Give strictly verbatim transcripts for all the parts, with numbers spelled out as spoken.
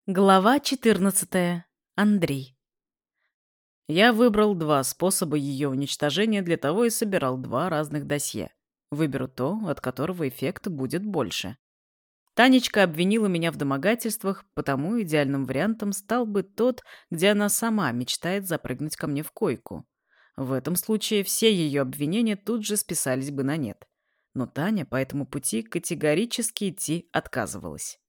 Глава четырнадцатая. Андрей. Я выбрал два способа ее уничтожения, для того и собирал два разных досье. Выберу то, от которого эффекта будет больше. Танечка обвинила меня в домогательствах, потому идеальным вариантом стал бы тот, где она сама мечтает запрыгнуть ко мне в койку. В этом случае все ее обвинения тут же списались бы на нет. Но Таня по этому пути категорически идти отказывалась.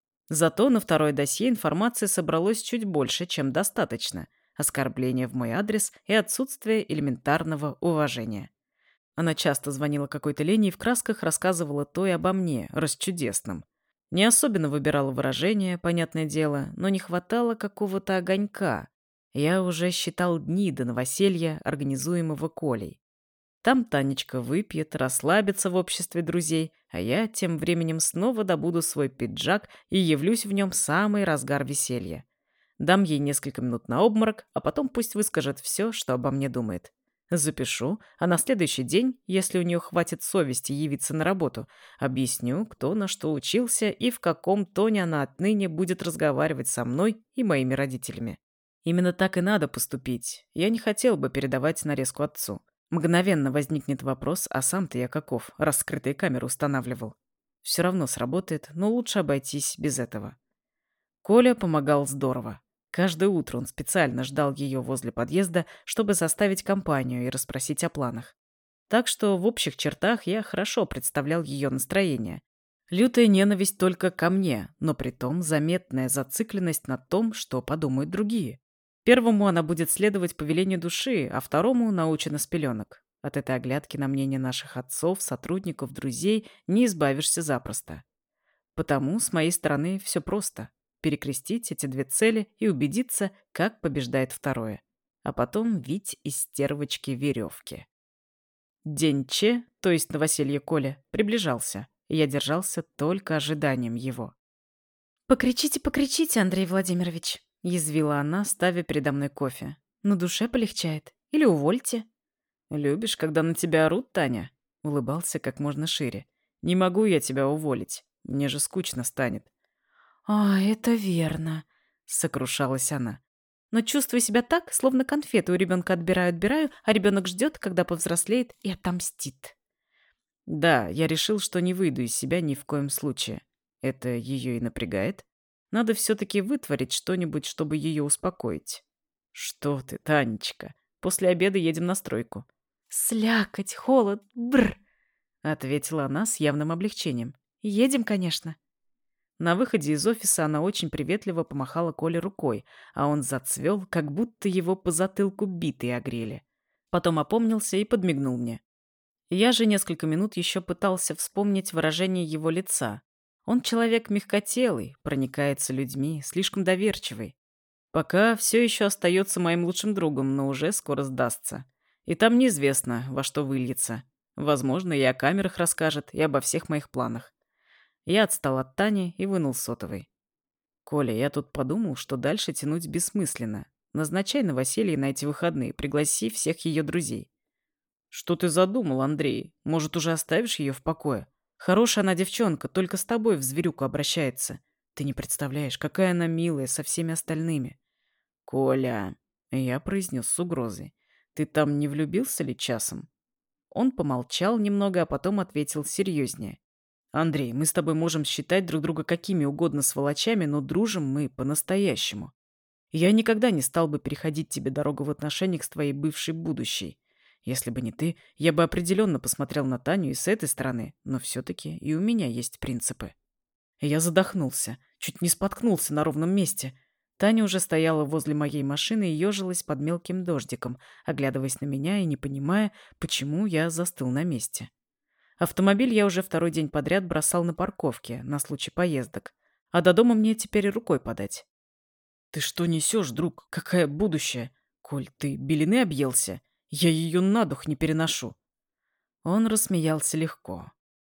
Зато на второе досье информации собралось чуть больше, чем достаточно. Оскорбления в мой адрес и отсутствие элементарного уважения. Она часто звонила какой-то Лене и в красках рассказывала то и обо мне, расчудесном. Не особенно выбирала выражения, понятное дело, но не хватало какого-то огонька. Я уже считал дни до новоселья, организуемого Колей. Там Танечка выпьет, расслабится в обществе друзей, а я тем временем снова добуду свой пиджак и явлюсь в нем в самый разгар веселья. Дам ей несколько минут на обморок, а потом пусть выскажет все, что обо мне думает. Запишу, а на следующий день, если у нее хватит совести явиться на работу, объясню, кто на что учился и в каком тоне она отныне будет разговаривать со мной и моими родителями. Именно так и надо поступить. Я не хотел бы передавать нарезку отцу. Мгновенно возникнет вопрос, а сам-то я каков, раз скрытые камеры устанавливал. Все равно сработает, но лучше обойтись без этого. Коля помогал здорово. Каждое утро он специально ждал ее возле подъезда, чтобы составить компанию и расспросить о планах. Так что в общих чертах я хорошо представлял ее настроение. Лютая ненависть только ко мне, но притом заметная зацикленность на том, что подумают другие. Первому она будет следовать повелению души, а второму научена с пеленок. От этой оглядки на мнение наших отцов, сотрудников, друзей не избавишься запросто. Потому с моей стороны все просто. Перекрестить эти две цели и убедиться, как побеждает второе. А потом вить из стервочки веревки. День Че, то есть новоселье Коля, приближался, и я держался только ожиданием его. «Покричите, покричите, Андрей Владимирович», — язвила она, ставя передо мной кофе. «На душе полегчает. Или увольте». «Любишь, когда на тебя орут, Таня?» — улыбался как можно шире. «Не могу я тебя уволить. Мне же скучно станет». «А, это верно», — сокрушалась она. «Но чувствую себя так, словно конфеты у ребенка отбираю-отбираю, а ребенок ждет, когда повзрослеет, и отомстит». Да, я решил, что не выйду из себя ни в коем случае. Это ее и напрягает. Надо все-таки вытворить что-нибудь, чтобы ее успокоить. Что ты, Танечка? После обеда едем на стройку. «Слякоть, холод, бр!» — ответила она с явным облегчением. «Едем, конечно». На выходе из офиса она очень приветливо помахала Коле рукой, а он зацвел, как будто его по затылку битой огрели. Потом опомнился и подмигнул мне. Я же несколько минут еще пытался вспомнить выражение его лица. Он человек мягкотелый, проникается людьми, слишком доверчивый. Пока все еще остается моим лучшим другом, но уже скоро сдастся. И там неизвестно, во что выльется. Возможно, и о камерах расскажет, и обо всех моих планах. Я отстал от Тани и вынул сотовый. «Коля, я тут подумал, что дальше тянуть бессмысленно. Назначай новоселье на эти выходные, пригласи всех ее друзей». «Что ты задумал, Андрей? Может, уже оставишь ее в покое? Хорошая она девчонка, только с тобой в зверюку обращается. Ты не представляешь, какая она милая со всеми остальными». «Коля», — я произнес с угрозой, — «ты там не влюбился ли часом?» Он помолчал немного, а потом ответил серьезнее. «Андрей, мы с тобой можем считать друг друга какими угодно сволочами, но дружим мы по-настоящему. Я никогда не стал бы переходить тебе дорогу в отношениях с твоей бывшей будущей. Если бы не ты, я бы определенно посмотрел на Таню и с этой стороны, но все-таки и у меня есть принципы». Я задохнулся, чуть не споткнулся на ровном месте. Таня уже стояла возле моей машины и ежилась под мелким дождиком, оглядываясь на меня и не понимая, почему я застыл на месте. Автомобиль я уже второй день подряд бросал на парковке, на случай поездок. А до дома мне теперь рукой подать. «Ты что несешь, друг? Какое будущее? Коль, ты белины объелся? Я ее на дух не переношу». Он рассмеялся легко.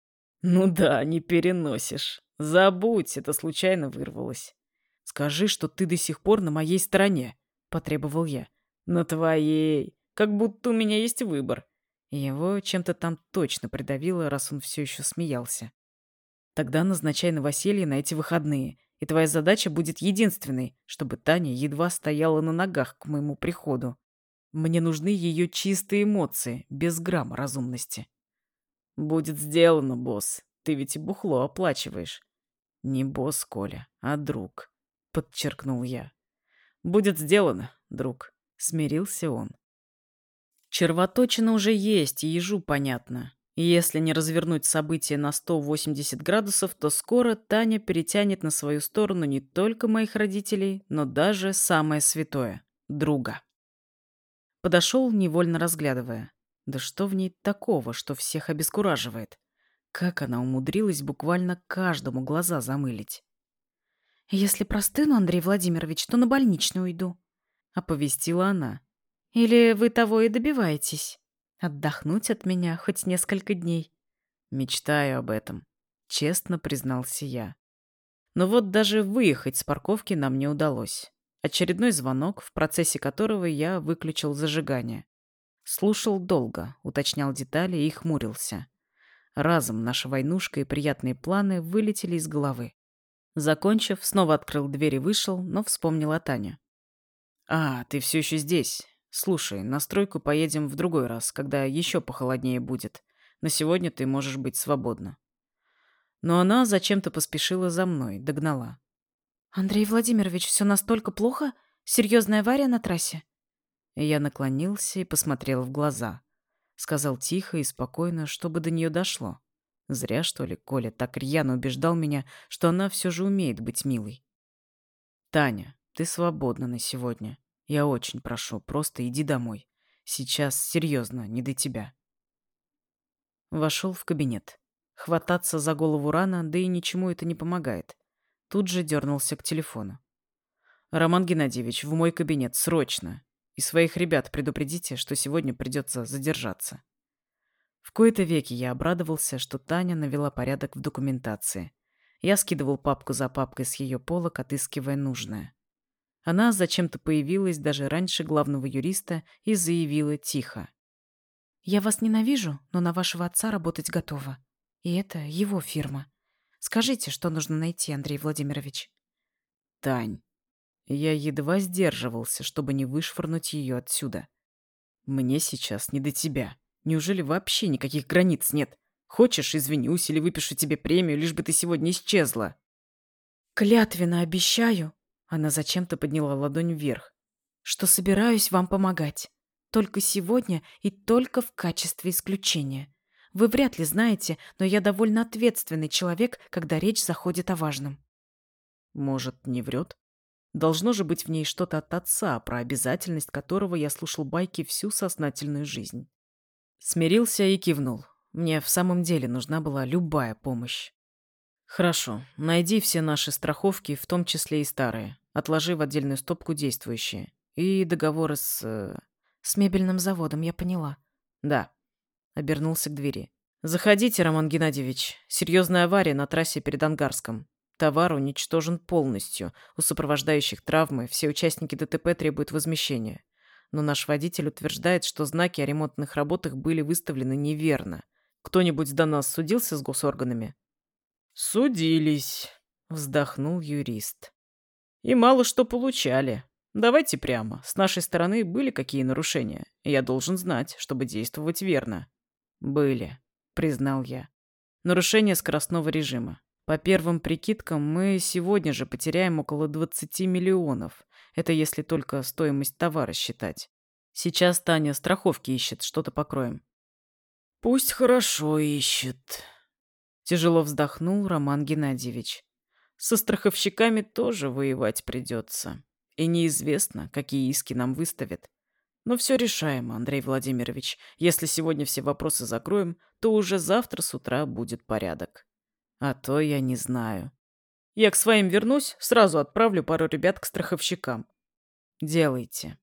«Ну да, не переносишь. Забудь, это случайно вырвалось. Скажи, что ты до сих пор на моей стороне», — потребовал я. «На твоей. Как будто у меня есть выбор». Его чем-то там точно придавило, раз он все еще смеялся. «Тогда назначай новоселье на эти выходные, и И твоя задача будет единственной, чтобы Таня едва стояла на ногах к моему приходу. Мне нужны ее чистые эмоции, без грамма разумности. Будет сделано, босс. Ты ведь и бухло оплачиваешь. Не босс, Коля, а друг, подчеркнул я. Будет сделано, друг, смирился он. Червоточина уже есть, и ежу понятно. И если не развернуть события на сто восемьдесят градусов, то скоро Таня перетянет на свою сторону не только моих родителей, но даже самое святое — друга. Подошел, невольно разглядывая. Да что в ней такого, что всех обескураживает? Как она умудрилась буквально каждому глаза замылить? «Если простыну, Андрей Владимирович, то на больничную уйду», — оповестила она. «Или вы того и добиваетесь? Отдохнуть от меня хоть несколько дней?» Мечтаю об этом, честно признался я. Но вот даже выехать с парковки нам не удалось. Очередной звонок, в процессе которого я выключил зажигание. Слушал долго, уточнял детали и хмурился. Разом наша войнушка и приятные планы вылетели из головы. Закончив, снова открыл дверь и вышел, но вспомнил о Тане. «А, ты все еще здесь. Слушай, на стройку поедем в другой раз, когда еще похолоднее будет. На сегодня ты можешь быть свободна». Но она зачем-то поспешила за мной, догнала. «Андрей Владимирович, все настолько плохо? Серьезная авария на трассе?» Я наклонился и посмотрел в глаза. Сказал тихо и спокойно, чтобы до нее дошло. Зря, что ли, Коля так рьяно убеждал меня, что она все же умеет быть милой. «Таня, ты свободна на сегодня. Я очень прошу, просто иди домой. Сейчас, серьезно, не до тебя». Вошел в кабинет. Хвататься за голову рано, да и ничему это не помогает. Тут же дернулся к телефону. «Роман Геннадьевич, в мой кабинет, срочно. И своих ребят предупредите, что сегодня придется задержаться». В кои-то веки я обрадовался, что Таня навела порядок в документации. Я скидывал папку за папкой с ее полок, отыскивая нужное. Она зачем-то появилась даже раньше главного юриста и заявила тихо. «Я вас ненавижу, но на вашего отца работать готова. И это его фирма. Скажите, что нужно найти, Андрей Владимирович?» «Тань». Я едва сдерживался, чтобы не вышвырнуть ее отсюда. «Мне сейчас не до тебя. Неужели вообще никаких границ нет? Хочешь, извинюсь или выпишу тебе премию, лишь бы ты сегодня исчезла?» «Клятвенно обещаю», — она зачем-то подняла ладонь вверх, «что собираюсь вам помогать. Только сегодня и только в качестве исключения. Вы вряд ли знаете, но я довольно ответственный человек, когда речь заходит о важном». Может, не врет? Должно же быть в ней что-то от отца, про обязательность которого я слушал байки всю сознательную жизнь. Смирился и кивнул. Мне в самом деле нужна была любая помощь. «Хорошо. Найди все наши страховки, в том числе и старые. Отложи в отдельную стопку действующие. И договоры с... э, «С мебельным заводом, я поняла». Да». Обернулся к двери. «Заходите, Роман Геннадьевич. Серьезная авария на трассе перед Ангарском. Товар уничтожен полностью. У сопровождающих травмы, все участники ДТП требуют возмещения. Но наш водитель утверждает, что знаки о ремонтных работах были выставлены неверно. Кто-нибудь до нас судился с госорганами?» «Судились», — вздохнул юрист. «И мало что получали. Давайте прямо. С нашей стороны были какие нарушения? Я должен знать, чтобы действовать верно». «Были», — признал я. «Нарушение скоростного режима. По первым прикидкам, мы сегодня же потеряем около двадцати миллионов. Это если только стоимость товара считать. Сейчас Таня страховки ищет, что-то покроем». «Пусть хорошо ищет», — тяжело вздохнул Роман Геннадьевич. «Со страховщиками тоже воевать придется. И неизвестно, какие иски нам выставят. Но все решаемо, Андрей Владимирович. Если сегодня все вопросы закроем, то уже завтра с утра будет порядок. А то я не знаю. Я к своим вернусь, сразу отправлю пару ребят к страховщикам. Делайте».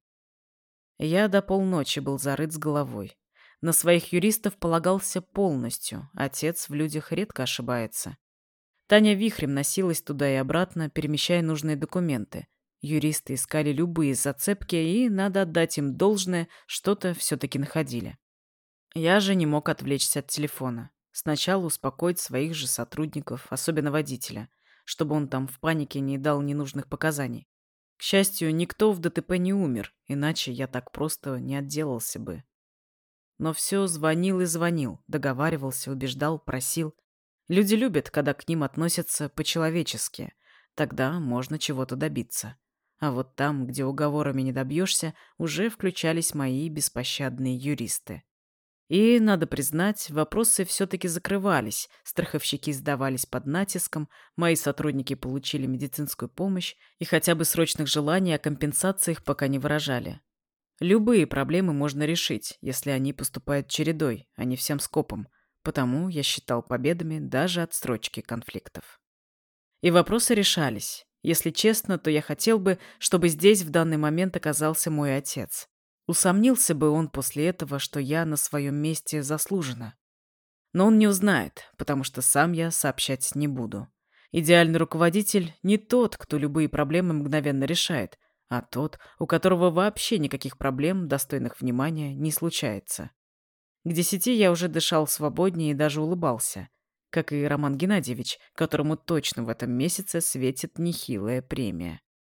Я до полночи был зарыт с головой. На своих юристов полагался полностью. Отец в людях редко ошибается. Таня вихрем носилась туда и обратно, перемещая нужные документы. Юристы искали любые зацепки, и, надо отдать им должное, что-то все-таки находили. Я же не мог отвлечься от телефона. Сначала успокоить своих же сотрудников, особенно водителя. чтобы он там в панике не дал ненужных показаний. К счастью, никто в ДТП не умер, иначе я так просто не отделался бы. Но все звонил и звонил, договаривался, убеждал, просил. Люди любят, когда к ним относятся по-человечески. Тогда можно чего-то добиться. А вот там, где уговорами не добьешься, уже включались мои беспощадные юристы. И, надо признать, вопросы все-таки закрывались, страховщики сдавались под натиском, мои сотрудники получили медицинскую помощь и хотя бы срочных желаний о компенсациях пока не выражали. Любые проблемы можно решить, если они поступают чередой, а не всем скопом, потому я считал победами даже отсрочки конфликтов. И вопросы решались. Если честно, то я хотел бы, чтобы здесь в данный момент оказался мой отец. Усомнился бы он после этого, что я на своем месте заслуженно. Но он не узнает, потому что сам я сообщать не буду. Идеальный руководитель не тот, кто любые проблемы мгновенно решает, а тот, у которого вообще никаких проблем, достойных внимания, не случается. К десяти я уже дышал свободнее и даже улыбался, как и Роман Геннадьевич, которому точно в этом месяце светит нехилая премия.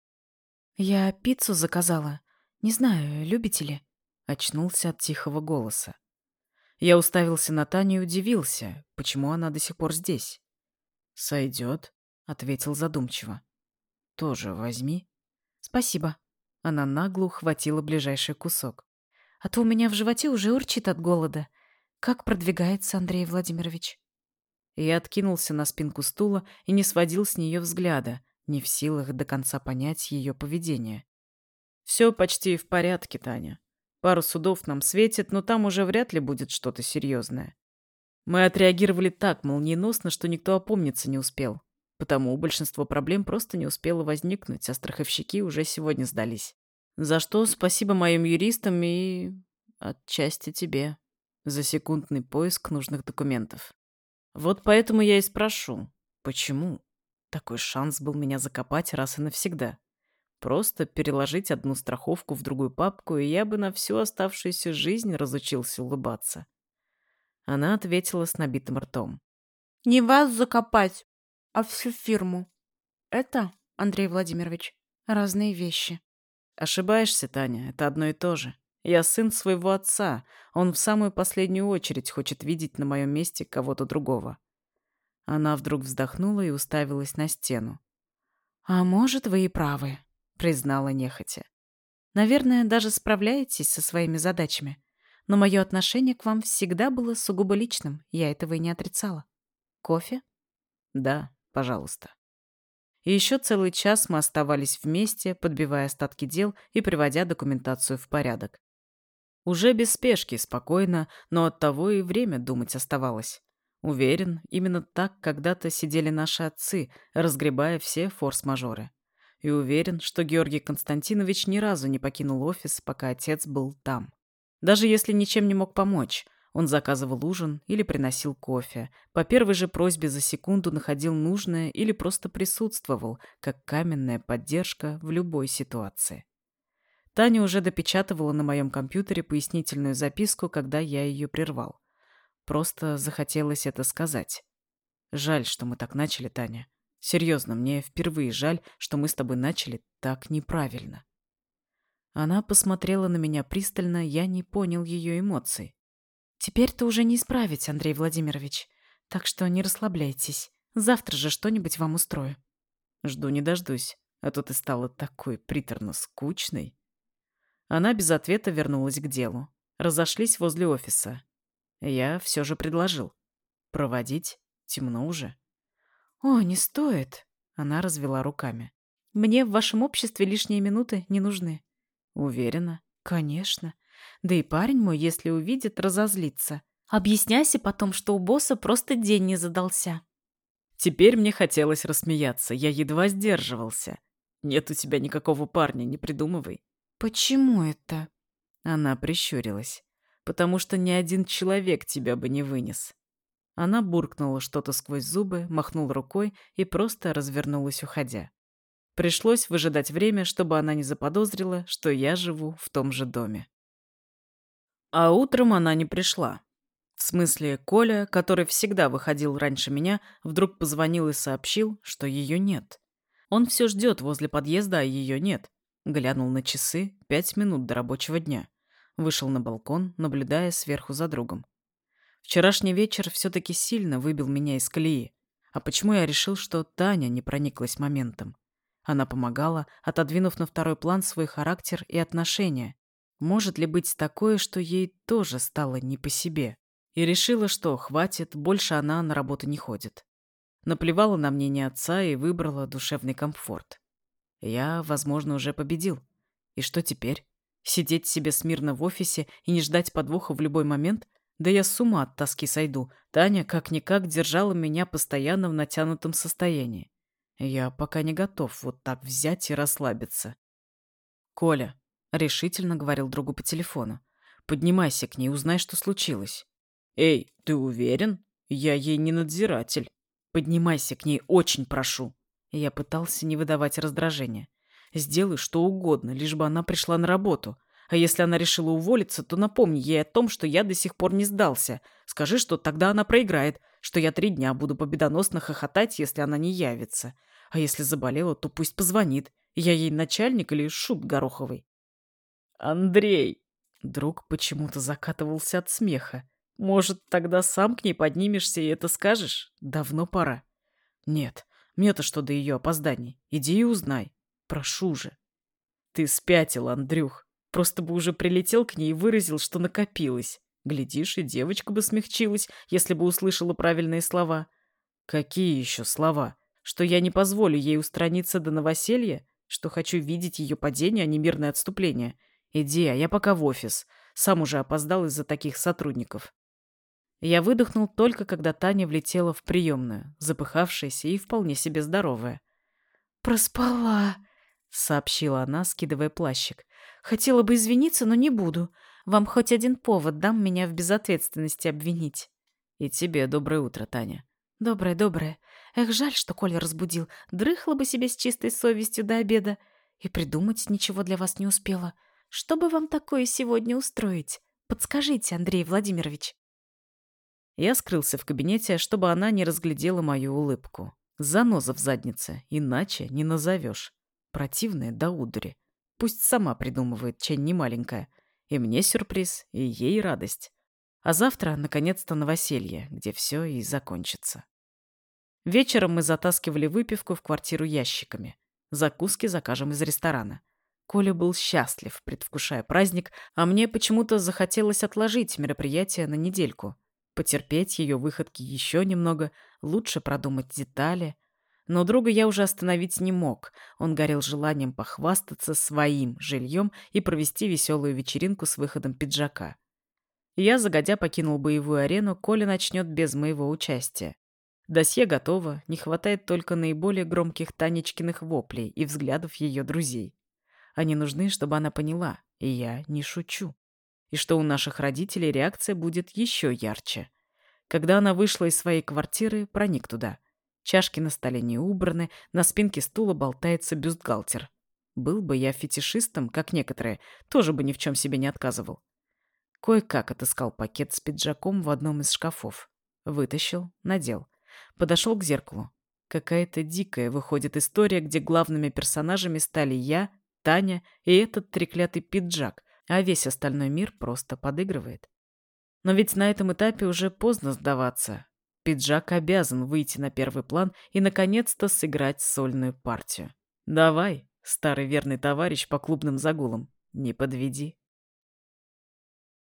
«Я пиццу заказала. Не знаю, любите ли?» Очнулся от тихого голоса. Я уставился на Таню и удивился, почему она до сих пор здесь. «Сойдет», — ответил задумчиво. «Тоже возьми». «Спасибо». Она нагло ухватила ближайший кусок. «А то у меня в животе уже урчит от голода. Как продвигается Андрей Владимирович?» Я откинулся на спинку стула и не сводил с нее взгляда, не в силах до конца понять ее поведение. «Все почти в порядке, Таня. Пару судов нам светит, но там уже вряд ли будет что-то серьезное. Мы отреагировали так молниеносно, что никто опомниться не успел. Потому большинство проблем просто не успело возникнуть, а страховщики уже сегодня сдались. За что спасибо моим юристам и... отчасти тебе. За секундный поиск нужных документов. Вот поэтому я и спрошу, почему? Такой шанс был меня закопать раз и навсегда. Просто переложить одну страховку в другую папку, и я бы на всю оставшуюся жизнь разучился улыбаться. Она ответила с набитым ртом. «Не вас закопать, а всю фирму. Это, Андрей Владимирович, разные вещи». Ошибаешься, Таня, это одно и то же. Я сын своего отца, он в самую последнюю очередь хочет видеть на моем месте кого-то другого. Она вдруг вздохнула и уставилась на стену. «А может, вы и правы», — признала нехотя. «Наверное, даже справляетесь со своими задачами. Но мое отношение к вам всегда было сугубо личным, я этого и не отрицала. Кофе?» «Да, пожалуйста». И еще целый час мы оставались вместе, подбивая остатки дел и приводя документацию в порядок. Уже без спешки, спокойно, но оттого и время думать оставалось. Уверен, именно так когда-то сидели наши отцы, разгребая все форс-мажоры. И уверен, что Георгий Константинович ни разу не покинул офис, пока отец был там. Даже если ничем не мог помочь, он заказывал ужин или приносил кофе, по первой же просьбе за секунду находил нужное или просто присутствовал, как каменная поддержка в любой ситуации. Таня уже допечатывала на моем компьютере пояснительную записку, когда я ее прервал. Просто захотелось это сказать. Жаль, что мы так начали, Таня. Серьезно, мне впервые жаль, что мы с тобой начали так неправильно. Она посмотрела на меня пристально, я не понял ее эмоций. «Теперь-то уже не исправить, Андрей Владимирович. Так что не расслабляйтесь. Завтра же что-нибудь вам устрою». Жду не дождусь, а то ты стала такой приторно скучной. Она без ответа вернулась к делу. Разошлись возле офиса. Я все же предложил. Проводить? Темно уже. «О, не стоит», — она развела руками. «Мне в вашем обществе лишние минуты не нужны». Уверена? «Конечно. Да и парень мой, если увидит, разозлится. Объясняйся потом, что у босса просто день не задался». Теперь мне хотелось рассмеяться, я едва сдерживался. Нет у тебя никакого парня, не придумывай. «Почему это?» Она прищурилась. «Потому что ни один человек тебя бы не вынес». Она буркнула что-то сквозь зубы, махнула рукой и просто развернулась, уходя. Пришлось выжидать время, чтобы она не заподозрила, что я живу в том же доме. А утром она не пришла. В В смысле, Коля, который всегда выходил раньше меня, вдруг позвонил и сообщил, что ее нет. Он все ждет возле подъезда, а ее нет. Глянул на часы, пять минут до рабочего дня. Вышел на балкон, наблюдая сверху за другом. Вчерашний вечер все-таки сильно выбил меня из колеи. А почему я решил, что Таня не прониклась моментом? Она помогала, отодвинув на второй план свой характер и отношения. Может ли быть такое, что ей тоже стало не по себе? И решила, что хватит, больше она на работу не ходит. Наплевала на мнение отца и выбрала душевный комфорт. Я, возможно, уже победил. И что теперь? Сидеть себе смирно в офисе и не ждать подвоха в любой момент? Да я с ума от тоски сойду. Таня как-никак держала меня постоянно в натянутом состоянии. Я пока не готов вот так взять и расслабиться. «Коля», — решительно говорил другу по телефону, — «поднимайся к ней, узнай, что случилось». «Эй, ты уверен? Я ей не надзиратель». «Поднимайся к ней, очень прошу». Я пытался не выдавать раздражения. «Сделай что угодно, лишь бы она пришла на работу. А если она решила уволиться, то напомни ей о том, что я до сих пор не сдался. Скажи, что тогда она проиграет, что я три дня буду победоносно хохотать, если она не явится. А если заболела, то пусть позвонит. Я ей начальник или шут гороховый». «Андрей!» Друг почему-то закатывался от смеха. «Может, тогда сам к ней поднимешься и это скажешь? Давно пора». «Нет, мне-то что до ее опозданий? Иди и узнай. Прошу же». «Ты спятил, Андрюх. Просто бы уже прилетел к ней и выразил, что накопилось. Глядишь, и девочка бы смягчилась, если бы услышала правильные слова». «Какие еще слова? Что я не позволю ей устраниться до новоселья? Что хочу видеть ее падение, а не мирное отступление? Иди, а я пока в офис. Сам уже опоздал из-за таких сотрудников». Я выдохнул только, когда Таня влетела в приемную, запыхавшаяся и вполне себе здоровая. «Проспала», — сообщила она, скидывая плащик. «Хотела бы извиниться, но не буду. Вам хоть один повод дам меня в безответственности обвинить». «И тебе доброе утро, Таня». «Доброе, доброе. Эх, жаль, что Коля разбудил. Дрыхла бы себе с чистой совестью до обеда. И придумать ничего для вас не успела. Что бы вам такое сегодня устроить? Подскажите, Андрей Владимирович». Я скрылся в кабинете, чтобы она не разглядела мою улыбку. Заноза в заднице, иначе не назовешь. Противная до удури. Пусть сама придумывает, чай не маленькая. И мне сюрприз, и ей радость. А завтра, наконец-то, новоселье, где все и закончится. Вечером мы затаскивали выпивку в квартиру ящиками. Закуски закажем из ресторана. Коля был счастлив, предвкушая праздник, а мне почему-то захотелось отложить мероприятие на недельку. Потерпеть ее выходки еще немного, лучше продумать детали. Но друга я уже остановить не мог. Он горел желанием похвастаться своим жильем и провести веселую вечеринку с выходом пиджака. Я, загодя, покинул боевую арену, Коля начнет без моего участия. Досье готово, не хватает только наиболее громких Танечкиных воплей и взглядов ее друзей. Они нужны, чтобы она поняла, и я не шучу. И что у наших родителей реакция будет еще ярче. Когда она вышла из своей квартиры, проник туда. Чашки на столе не убраны, на спинке стула болтается бюстгальтер. Был бы я фетишистом, как некоторые, тоже бы ни в чем себе не отказывал. Кое-как отыскал пакет с пиджаком в одном из шкафов. Вытащил, надел. Подошел к зеркалу. Какая-то дикая выходит история, где главными персонажами стали я, Таня и этот треклятый пиджак, а весь остальной мир просто подыгрывает. Но ведь на этом этапе уже поздно сдаваться. Пиджак обязан выйти на первый план и, наконец-то, сыграть сольную партию. Давай, старый верный товарищ по клубным загулам, не подведи.